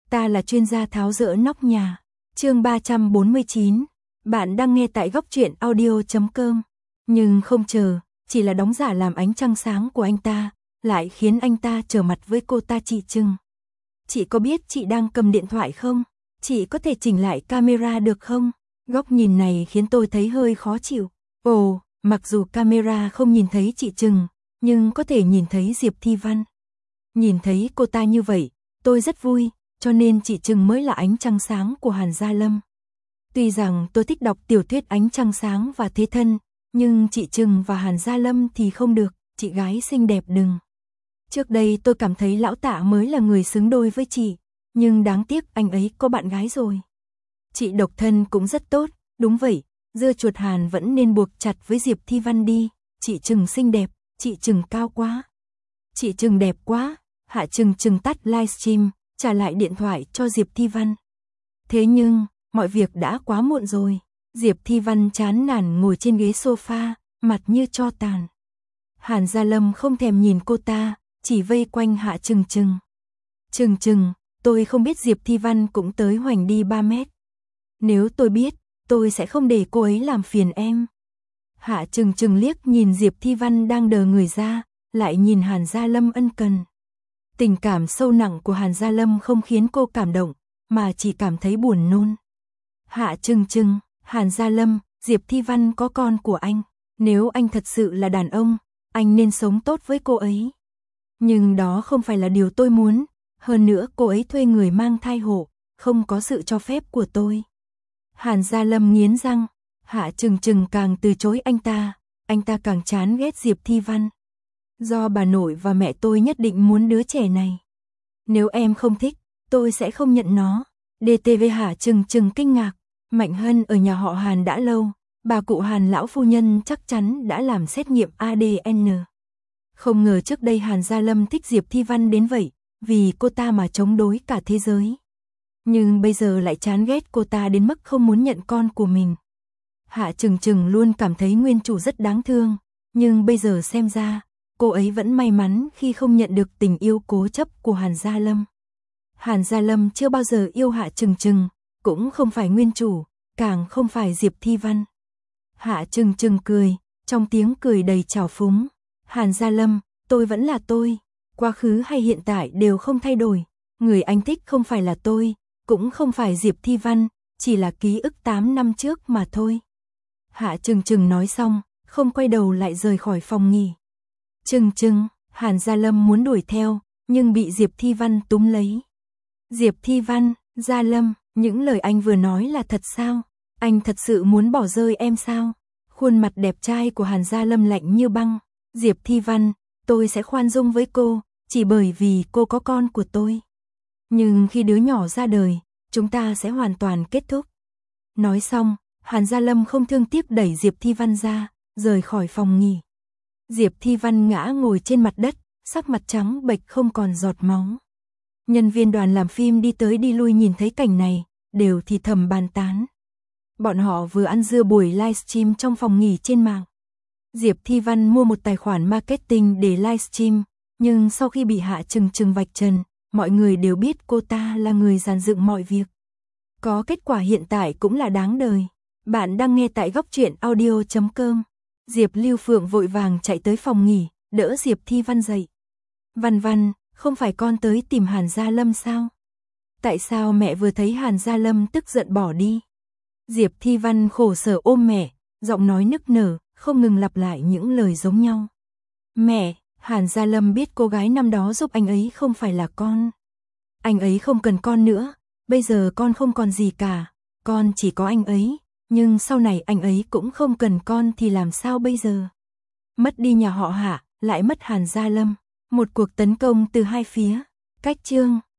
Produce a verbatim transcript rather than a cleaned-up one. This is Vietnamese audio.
ta là chuyên gia tháo dỡ nóc nhà. Chương ba trăm bốn mươi chín. Bạn đang nghe tại góc truyện audio chấm com. Nhưng không chờ, chỉ là đóng giả làm ánh trăng sáng của anh ta, lại khiến anh ta trở mặt với cô ta. Chị Trừng, chị có biết chị đang cầm điện thoại không? Chị có thể chỉnh lại camera được không? Góc nhìn này khiến tôi thấy hơi khó chịu. Ồ, mặc dù camera không nhìn thấy chị Trừng, nhưng có thể nhìn thấy Diệp Thi Văn. Nhìn thấy cô ta như vậy, tôi rất vui, cho nên chị Trừng mới là ánh trăng sáng của Hàn Gia Lâm. Tuy rằng tôi thích đọc tiểu thuyết ánh trăng sáng và thế thân, nhưng chị Trừng và Hàn Gia Lâm thì không được, chị gái xinh đẹp đừng. Trước đây tôi cảm thấy lão Tạ mới là người xứng đôi với chị, nhưng đáng tiếc anh ấy có bạn gái rồi. Chị độc thân cũng rất tốt, đúng vậy, dưa chuột Hàn vẫn nên buộc chặt với Diệp Thi Văn đi. Chị Trừng xinh đẹp, chị Trừng cao quá, chị Trừng đẹp quá. Hạ Trừng Trừng tắt livestream, trả lại điện thoại cho Diệp Thi Văn. Thế nhưng, mọi việc đã quá muộn rồi. Diệp Thi Văn chán nản ngồi trên ghế sofa, mặt như tro tàn. Hàn Gia Lâm không thèm nhìn cô ta, chỉ vây quanh Hạ Trừng Trừng. Trừng Trừng, tôi không biết Diệp Thi Văn cũng tới Hoành đi ba mét. Nếu tôi biết, tôi sẽ không để cô ấy làm phiền em. Hạ Trừng Trừng liếc nhìn Diệp Thi Văn đang đờ người ra, lại nhìn Hàn Gia Lâm ân cần. Tình cảm sâu nặng của Hàn Gia Lâm không khiến cô cảm động, mà chỉ cảm thấy buồn nôn. Hạ Trừng Trừng, Hàn Gia Lâm, Diệp Thi Văn có con của anh. Nếu anh thật sự là đàn ông, anh nên sống tốt với cô ấy. Nhưng đó không phải là điều tôi muốn. Hơn nữa cô ấy thuê người mang thai hộ, không có sự cho phép của tôi. Hàn Gia Lâm nghiến răng. Hạ Trừng Trừng càng từ chối anh ta, anh ta càng chán ghét Diệp Thi Văn. Do bà nội và mẹ tôi nhất định muốn đứa trẻ này. Nếu em không thích, tôi sẽ không nhận nó. đê tê vê Hạ Trừng Trừng kinh ngạc. Mạnh Hân ở nhà họ Hàn đã lâu, bà cụ Hàn lão phu nhân chắc chắn đã làm xét nghiệm a đê en. Không ngờ trước đây Hàn Gia Lâm thích Diệp Thi Văn đến vậy, vì cô ta mà chống đối cả thế giới. Nhưng bây giờ lại chán ghét cô ta đến mức không muốn nhận con của mình. Hạ Trừng Trừng luôn cảm thấy nguyên chủ rất đáng thương, nhưng bây giờ xem ra, cô ấy vẫn may mắn khi không nhận được tình yêu cố chấp của Hàn Gia Lâm. Hàn Gia Lâm chưa bao giờ yêu Hạ Trừng Trừng, cũng không phải nguyên chủ, càng không phải Diệp Thi Văn. Hạ Trừng Trừng cười, trong tiếng cười đầy trào phúng. Hàn Gia Lâm, tôi vẫn là tôi, quá khứ hay hiện tại đều không thay đổi. Người anh thích không phải là tôi, cũng không phải Diệp Thi Văn, chỉ là ký ức tám năm trước mà thôi. Hạ Trừng Trừng nói xong, không quay đầu lại rời khỏi phòng nghỉ. Trừng Trừng, Hàn Gia Lâm muốn đuổi theo, nhưng bị Diệp Thi Văn túm lấy. Diệp Thi Văn, Gia Lâm, những lời anh vừa nói là thật sao? Anh thật sự muốn bỏ rơi em sao? Khuôn mặt đẹp trai của Hàn Gia Lâm lạnh như băng. Diệp Thi Văn, tôi sẽ khoan dung với cô, chỉ bởi vì cô có con của tôi. Nhưng khi đứa nhỏ ra đời, chúng ta sẽ hoàn toàn kết thúc. Nói xong, Hàn Gia Lâm không thương tiếc đẩy Diệp Thi Văn ra, rời khỏi phòng nghỉ. Diệp Thi Văn ngã ngồi trên mặt đất, sắc mặt trắng bệch không còn giọt máu. Nhân viên đoàn làm phim đi tới đi lui nhìn thấy cảnh này, đều thì thầm bàn tán. Bọn họ vừa ăn dưa buổi livestream trong phòng nghỉ trên mạng. Diệp Thi Văn mua một tài khoản marketing để livestream, nhưng sau khi bị Hạ Trừng Trừng vạch trần, mọi người đều biết cô ta là người dàn dựng mọi việc. Có kết quả hiện tại cũng là đáng đời. Bạn đang nghe tại góc truyện audio chấm com. Diệp Lưu Phượng vội vàng chạy tới phòng nghỉ, đỡ Diệp Thi Văn dậy. Văn Văn, không phải con tới tìm Hàn Gia Lâm sao? Tại sao mẹ vừa thấy Hàn Gia Lâm tức giận bỏ đi? Diệp Thi Văn khổ sở ôm mẹ, giọng nói nức nở, không ngừng lặp lại những lời giống nhau. Mẹ, Hàn Gia Lâm biết cô gái năm đó giúp anh ấy không phải là con. Anh ấy không cần con nữa, bây giờ con không còn gì cả, con chỉ có anh ấy, nhưng sau này anh ấy cũng không cần con thì làm sao bây giờ? Mất đi nhà họ Hạ, lại mất Hàn Gia Lâm, một cuộc tấn công từ hai phía. Cách chương